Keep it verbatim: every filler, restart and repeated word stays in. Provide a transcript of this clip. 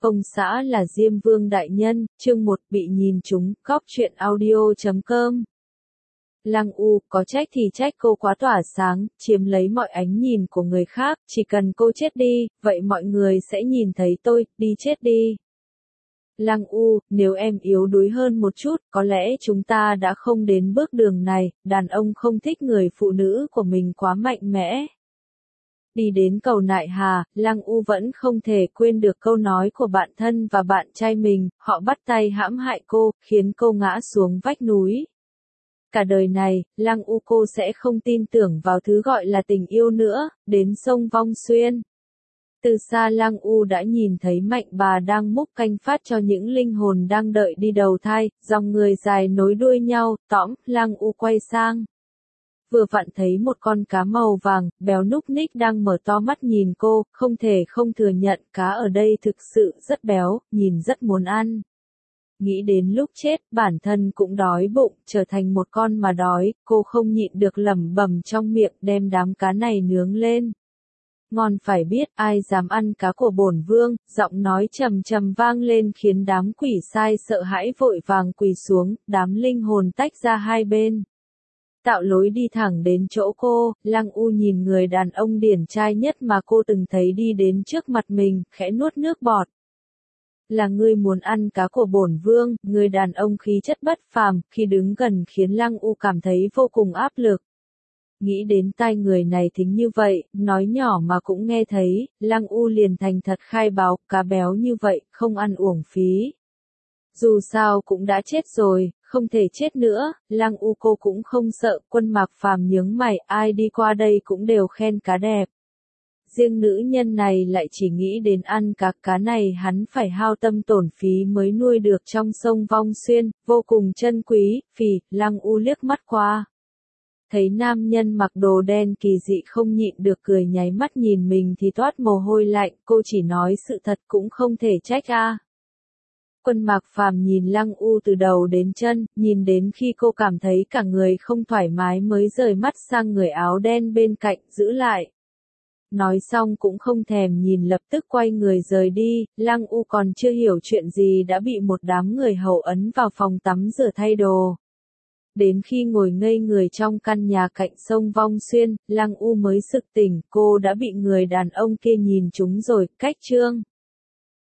Công xã là Diêm Vương đại nhân, chương một bị nhìn trúng, góc truyện audio chấm com. Lăng U, có trách thì trách cô quá tỏa sáng, chiếm lấy mọi ánh nhìn của người khác, chỉ cần cô chết đi, vậy mọi người sẽ nhìn thấy tôi, đi chết đi. Lăng U, nếu em yếu đuối hơn một chút, có lẽ chúng ta đã không đến bước đường này, đàn ông không thích người phụ nữ của mình quá mạnh mẽ. Đi đến cầu Nại Hà, Lăng U vẫn không thể quên được câu nói của bạn thân và bạn trai mình, họ bắt tay hãm hại cô, khiến cô ngã xuống vách núi. Cả đời này, Lăng U cô sẽ không tin tưởng vào thứ gọi là tình yêu nữa, đến sông Vong Xuyên. Từ xa Lăng U đã nhìn thấy Mạnh Bà đang múc canh phát cho những linh hồn đang đợi đi đầu thai, dòng người dài nối đuôi nhau, tõm, Lăng U quay sang. Vừa vặn thấy một con cá màu vàng, béo núc ních đang mở to mắt nhìn cô, không thể không thừa nhận cá ở đây thực sự rất béo, nhìn rất muốn ăn. Nghĩ đến lúc chết, bản thân cũng đói bụng, trở thành một con mà đói, cô không nhịn được lẩm bẩm trong miệng đem đám cá này nướng lên. Ngon phải biết, ai dám ăn cá của bổn vương, giọng nói trầm trầm vang lên khiến đám quỷ sai sợ hãi vội vàng quỳ xuống, đám linh hồn tách ra hai bên. Tạo lối đi thẳng đến chỗ cô, Lăng U nhìn người đàn ông điển trai nhất mà cô từng thấy đi đến trước mặt mình, khẽ nuốt nước bọt. Là ngươi muốn ăn cá của bổn vương, người đàn ông khí chất bất phàm, khi đứng gần khiến Lăng U cảm thấy vô cùng áp lực. Nghĩ đến tai người này thính như vậy, nói nhỏ mà cũng nghe thấy, Lăng U liền thành thật khai báo, cá béo như vậy, không ăn uổng phí. Dù sao cũng đã chết rồi, không thể chết nữa, Lăng U cô cũng không sợ, Quân Mạc Phàm nhướng mày, ai đi qua đây cũng đều khen cá đẹp. Riêng nữ nhân này lại chỉ nghĩ đến ăn cá, cá này hắn phải hao tâm tổn phí mới nuôi được trong sông Vong Xuyên, vô cùng chân quý, phì, Lăng U liếc mắt qua. Thấy nam nhân mặc đồ đen kỳ dị không nhịn được cười nháy mắt nhìn mình thì toát mồ hôi lạnh, cô chỉ nói sự thật cũng không thể trách a. Quân Mạc Phàm nhìn Lăng U từ đầu đến chân, nhìn đến khi cô cảm thấy cả người không thoải mái mới rời mắt sang người áo đen bên cạnh, giữ lại. Nói xong cũng không thèm nhìn lập tức quay người rời đi, Lăng U còn chưa hiểu chuyện gì đã bị một đám người hầu ấn vào phòng tắm rửa thay đồ. Đến khi ngồi ngây người trong căn nhà cạnh sông Vong Xuyên, Lăng U mới sực tỉnh, cô đã bị người đàn ông kia nhìn trúng rồi, cách chương.